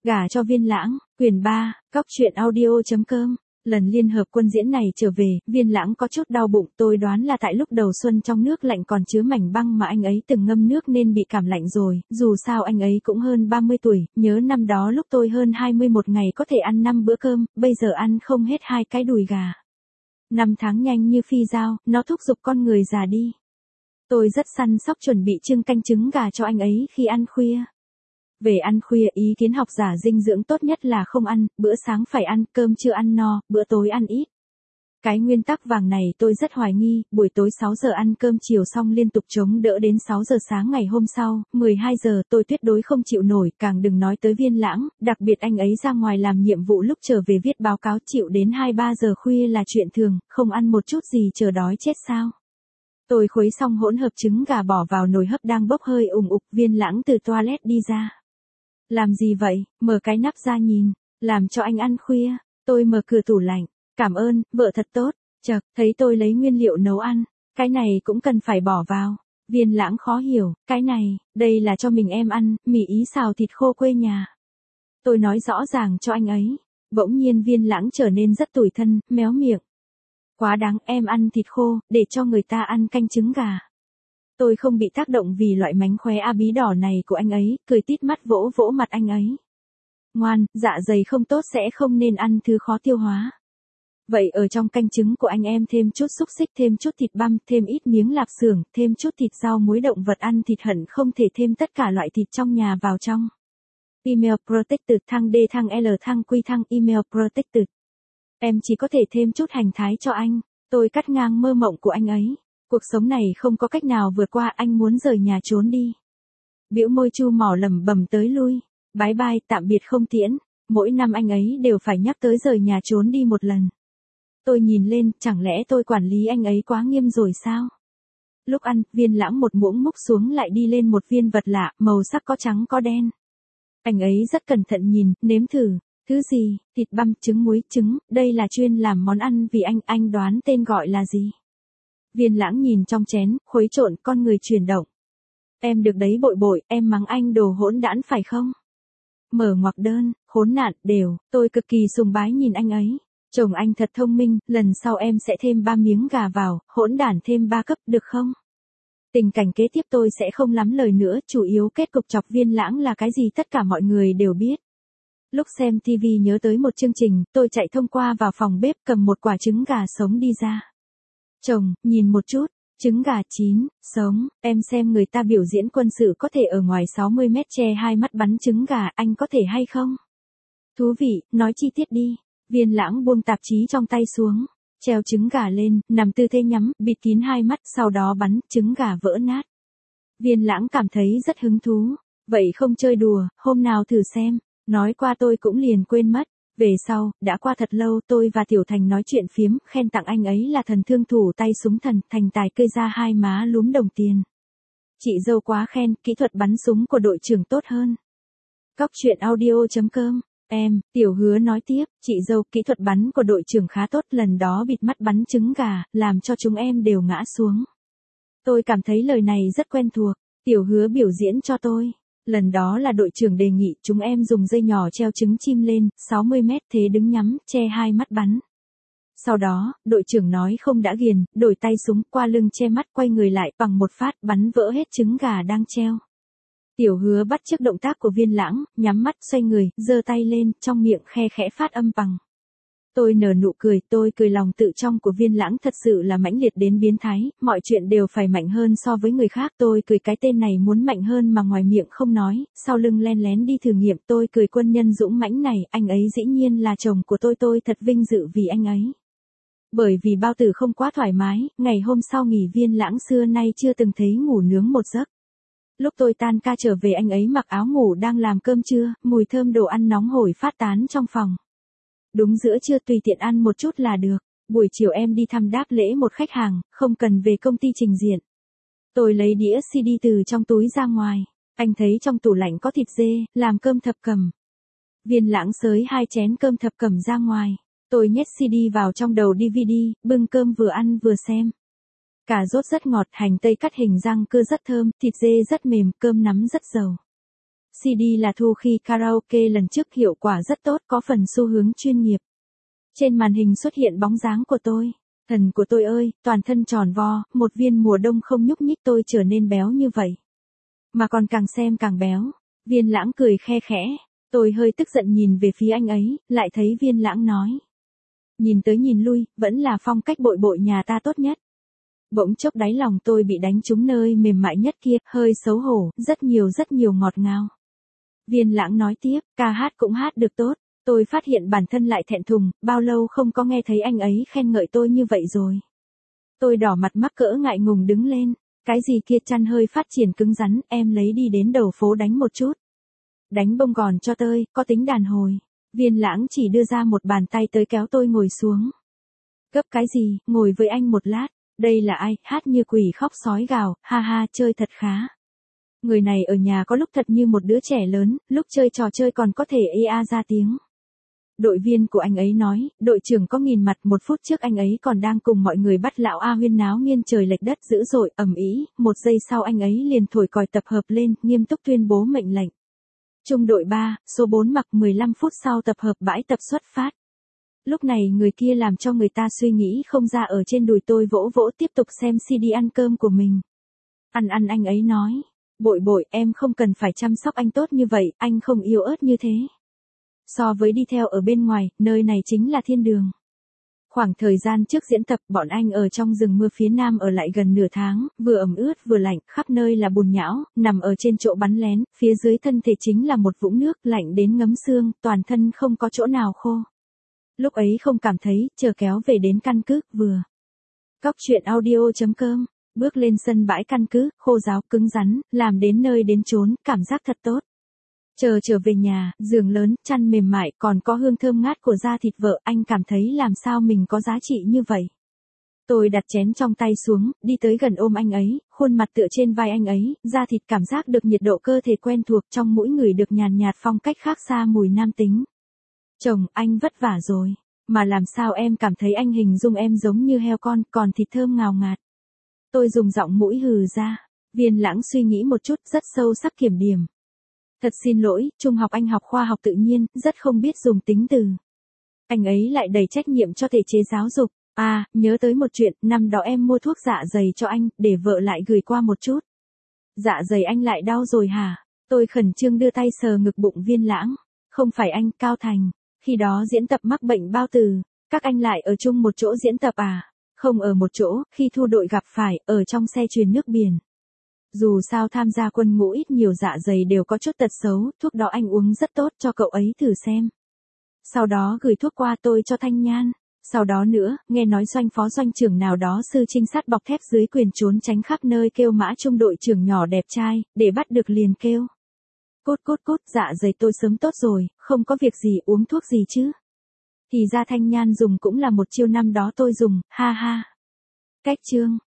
Gả cho Viên Lãng, quyển 3, Cóc truyện audio.com. Lần liên hợp quân diễn này trở về, Viên Lãng có chút đau bụng, tôi đoán là tại lúc đầu xuân trong nước lạnh còn chứa mảnh băng mà anh ấy từng ngâm nước nên bị cảm lạnh rồi, dù sao anh ấy cũng hơn 30 tuổi, nhớ năm đó lúc tôi hơn 21 ngày có thể ăn 5 bữa cơm, bây giờ ăn không hết 2 cái đùi gà. Năm tháng nhanh như phi dao, nó thúc giục con người già đi. Tôi rất săn sóc chuẩn bị trưng canh trứng gà cho anh ấy khi ăn khuya. Về ăn khuya, ý kiến học giả dinh dưỡng tốt nhất là không ăn, bữa sáng phải ăn, cơm trưa ăn no, bữa tối ăn ít. Cái nguyên tắc vàng này tôi rất hoài nghi, buổi tối 6 giờ ăn cơm chiều xong liên tục chống đỡ đến 6 giờ sáng ngày hôm sau, 12 giờ tôi tuyệt đối không chịu nổi, càng đừng nói tới Viên Lãng, đặc biệt anh ấy ra ngoài làm nhiệm vụ lúc trở về viết báo cáo chịu đến 2-3 giờ khuya là chuyện thường, không ăn một chút gì chờ đói chết sao. Tôi khuấy xong hỗn hợp trứng gà bỏ vào nồi hấp đang bốc hơi ùng ục, Viên Lãng từ toilet đi ra. Làm gì vậy, mở cái nắp ra nhìn, làm cho anh ăn khuya, tôi mở cửa tủ lạnh, cảm ơn, vợ thật tốt, chậc, thấy tôi lấy nguyên liệu nấu ăn, cái này cũng cần phải bỏ vào, Viên Lãng khó hiểu, cái này, đây là cho mình em ăn, mì ý xào thịt khô quê nhà. Tôi nói rõ ràng cho anh ấy, bỗng nhiên Viên Lãng trở nên rất tủi thân, méo miệng. Quá đáng, em ăn thịt khô, để cho người ta ăn canh trứng gà. Tôi không bị tác động vì loại mánh khóe bí đỏ này của anh ấy, cười tít mắt vỗ vỗ mặt anh ấy. Ngoan, dạ dày không tốt sẽ không nên ăn thứ khó tiêu hóa. Vậy ở trong canh trứng của anh em thêm chút xúc xích, thêm chút thịt băm, thêm ít miếng lạp xưởng, thêm chút thịt rau muối động vật, ăn thịt hận không thể thêm tất cả loại thịt trong nhà vào trong. Email protected thăng D thăng L thăng Q thăng email protected. Em chỉ có thể thêm chút hành thái cho anh. Tôi cắt ngang mơ mộng của anh ấy. Cuộc sống này không có cách nào vượt qua, anh muốn rời nhà trốn đi. Bĩu môi chu mỏ lẩm bẩm tới lui. Bye bye, tạm biệt không tiễn. Mỗi năm anh ấy đều phải nhắc tới rời nhà trốn đi một lần. Tôi nhìn lên, chẳng lẽ tôi quản lý anh ấy quá nghiêm rồi sao? Lúc ăn, Viên Lãng một muỗng múc xuống lại đi lên một viên vật lạ, màu sắc có trắng có đen. Anh ấy rất cẩn thận nhìn, nếm thử. Thứ gì, thịt băm, trứng muối, trứng, đây là chuyên làm món ăn vì anh đoán tên gọi là gì? Viên Lãng nhìn trong chén, khuấy trộn, con người chuyển động. Em được đấy bội bội, em mắng anh đồ hỗn đản phải không? Mở ngoặc đơn, khốn nạn, đều, tôi cực kỳ sùng bái nhìn anh ấy. Chồng anh thật thông minh, lần sau em sẽ thêm 3 miếng gà vào, hỗn đản thêm 3 cấp, được không? Tình cảnh kế tiếp tôi sẽ không lắm lời nữa, chủ yếu kết cục chọc Viên Lãng là cái gì tất cả mọi người đều biết. Lúc xem TV nhớ tới một chương trình, tôi chạy thông qua vào phòng bếp cầm một quả trứng gà sống đi ra. Chồng, nhìn một chút, trứng gà chín, sống, em xem người ta biểu diễn quân sự có thể ở ngoài 60 mét che 2 mắt bắn trứng gà, anh có thể hay không? Thú vị, nói chi tiết đi. Viên Lãng buông tạp chí trong tay xuống, treo trứng gà lên, nằm tư thế nhắm, bịt kín 2 mắt, sau đó bắn, trứng gà vỡ nát. Viên Lãng cảm thấy rất hứng thú. Vậy không chơi đùa, hôm nào thử xem. Nói qua tôi cũng liền quên mất. Về sau, đã qua thật lâu, tôi và Tiểu Thành nói chuyện phiếm, khen tặng anh ấy là thần thương thủ tay súng thần, Thành tài kơi ra 2 má lúm đồng tiền. Chị dâu quá khen, kỹ thuật bắn súng của đội trưởng tốt hơn. Cóc truyện audio.com. Em, Tiểu Hứa nói tiếp, chị dâu, kỹ thuật bắn của đội trưởng khá tốt, lần đó bịt mắt bắn trứng gà, làm cho chúng em đều ngã xuống. Tôi cảm thấy lời này rất quen thuộc, Tiểu Hứa biểu diễn cho tôi. Lần đó là đội trưởng đề nghị chúng em dùng dây nhỏ treo trứng chim lên, 60 mét thế đứng nhắm, che 2 mắt bắn. Sau đó, đội trưởng nói không đã ghiền, đổi tay súng qua lưng che mắt quay người lại bằng một phát bắn vỡ hết trứng gà đang treo. Tiểu Hứa bắt chước động tác của Viên Lãng, nhắm mắt xoay người, giơ tay lên, trong miệng khe khẽ phát âm bằng. Tôi nở nụ cười, tôi cười lòng tự trọng của Viên Lãng thật sự là mãnh liệt đến biến thái, mọi chuyện đều phải mạnh hơn so với người khác, tôi cười cái tên này muốn mạnh hơn mà ngoài miệng không nói, sau lưng len lén đi thử nghiệm, tôi cười quân nhân dũng mãnh này, anh ấy dĩ nhiên là chồng của tôi thật vinh dự vì anh ấy. Bởi vì bao tử không quá thoải mái, ngày hôm sau nghỉ Viên Lãng xưa nay chưa từng thấy ngủ nướng một giấc. Lúc tôi tan ca trở về anh ấy mặc áo ngủ đang làm cơm trưa, mùi thơm đồ ăn nóng hổi phát tán trong phòng. Đúng giữa trưa tùy tiện ăn một chút là được, buổi chiều em đi thăm đáp lễ một khách hàng, không cần về công ty trình diện. Tôi lấy đĩa CD từ trong túi ra ngoài, anh thấy trong tủ lạnh có thịt dê, làm cơm thập cẩm. Viên Lãng xới 2 chén cơm thập cẩm ra ngoài, tôi nhét CD vào trong đầu DVD, bưng cơm vừa ăn vừa xem. Cà rốt rất ngọt, hành tây cắt hình rang cưa rất thơm, thịt dê rất mềm, cơm nắm rất dầu. CD là thu khi karaoke lần trước hiệu quả rất tốt, có phần xu hướng chuyên nghiệp. Trên màn hình xuất hiện bóng dáng của tôi. Thần của tôi ơi, toàn thân tròn vo, một viên mùa đông không nhúc nhích, tôi trở nên béo như vậy. Mà còn càng xem càng béo. Viên Lãng cười khe khẽ. Tôi hơi tức giận nhìn về phía anh ấy, lại thấy Viên Lãng nói. Nhìn tới nhìn lui, vẫn là phong cách bội bội nhà ta tốt nhất. Bỗng chốc đáy lòng tôi bị đánh trúng nơi mềm mại nhất kia, hơi xấu hổ, rất nhiều ngọt ngào. Viên Lãng nói tiếp, ca hát cũng hát được tốt. Tôi phát hiện bản thân lại thẹn thùng, bao lâu không có nghe thấy anh ấy khen ngợi tôi như vậy rồi. Tôi đỏ mặt mắc cỡ ngại ngùng đứng lên. Cái gì kia, chăn hơi phát triển cứng rắn, em lấy đi đến đầu phố đánh một chút. Đánh bông gòn cho tôi, có tính đàn hồi. Viên Lãng chỉ đưa ra một bàn tay tới kéo tôi ngồi xuống. Gấp cái gì, ngồi với anh một lát. Đây là ai, hát như quỷ khóc sói gào, ha ha, chơi thật khá. Người này ở nhà có lúc thật như một đứa trẻ lớn, lúc chơi trò chơi còn có thể ê ra tiếng. Đội viên của anh ấy nói, đội trưởng có nghìn mặt, 1 phút trước anh ấy còn đang cùng mọi người bắt lão A huyên náo nghiêng trời lệch đất dữ dội, ầm ĩ, 1 giây sau anh ấy liền thổi còi tập hợp lên, nghiêm túc tuyên bố mệnh lệnh. Trung đội 3, số 4 mặc 15 phút sau tập hợp bãi tập xuất phát. Lúc này người kia làm cho người ta suy nghĩ không ra, ở trên đùi tôi vỗ vỗ tiếp tục xem CD ăn cơm của mình. Ăn anh ấy nói, bội bội em không cần phải chăm sóc anh tốt như vậy, anh không yếu ớt như thế. So với đi theo ở bên ngoài, nơi này chính là thiên đường. Khoảng thời gian trước diễn tập, bọn anh ở trong rừng mưa phía nam ở lại gần nửa tháng, vừa ẩm ướt vừa lạnh, khắp nơi là bùn nhão, nằm ở trên chỗ bắn lén, phía dưới thân thể chính là một vũng nước lạnh đến ngấm xương, toàn thân không có chỗ nào khô. Lúc ấy không cảm thấy, chờ kéo về đến căn cứ, vừa. Cóc truyện audio.com, bước lên sân bãi căn cứ, khô ráo, cứng rắn, làm đến nơi đến chốn, cảm giác thật tốt. Chờ trở về nhà, giường lớn, chăn mềm mại, còn có hương thơm ngát của da thịt vợ, anh cảm thấy làm sao mình có giá trị như vậy. Tôi đặt chén trong tay xuống, đi tới gần ôm anh ấy, khuôn mặt tựa trên vai anh ấy, da thịt cảm giác được nhiệt độ cơ thể quen thuộc, trong mũi người được nhàn nhạt phong cách khác xa mùi nam tính. Chồng, anh vất vả rồi, mà làm sao em cảm thấy anh hình dung em giống như heo con, còn thịt thơm ngào ngạt. Tôi dùng giọng mũi hừ ra. Viên Lãng suy nghĩ một chút, rất sâu sắc kiểm điểm. Thật xin lỗi, trung học anh học khoa học tự nhiên, rất không biết dùng tính từ. Anh ấy lại đầy trách nhiệm cho thể chế giáo dục. À, nhớ tới một chuyện, năm đó em mua thuốc dạ dày cho anh, để vợ lại gửi qua một chút. Dạ dày anh lại đau rồi hả? Tôi khẩn trương đưa tay sờ ngực bụng Viên Lãng. Không phải anh, Cao Thành. Khi đó diễn tập mắc bệnh bao tử. Các anh lại ở chung một chỗ diễn tập à? Không ở một chỗ, khi thu đội gặp phải, ở trong xe chuyền nước biển. Dù sao tham gia quân ngũ ít nhiều dạ dày đều có chút tật xấu, thuốc đó anh uống rất tốt, cho cậu ấy thử xem. Sau đó gửi thuốc qua tôi cho Thanh Nhan. Sau đó nữa, nghe nói doanh phó doanh trưởng nào đó sư trinh sát bọc thép dưới quyền trốn tránh khắp nơi kêu mã trung đội trưởng nhỏ đẹp trai, để bắt được liền kêu. Cút, dạ dày tôi sớm tốt rồi, không có việc gì, uống thuốc gì chứ. Thì ra Thanh Nhan dùng cũng là một chiêu năm đó tôi dùng, ha ha. Cách chương.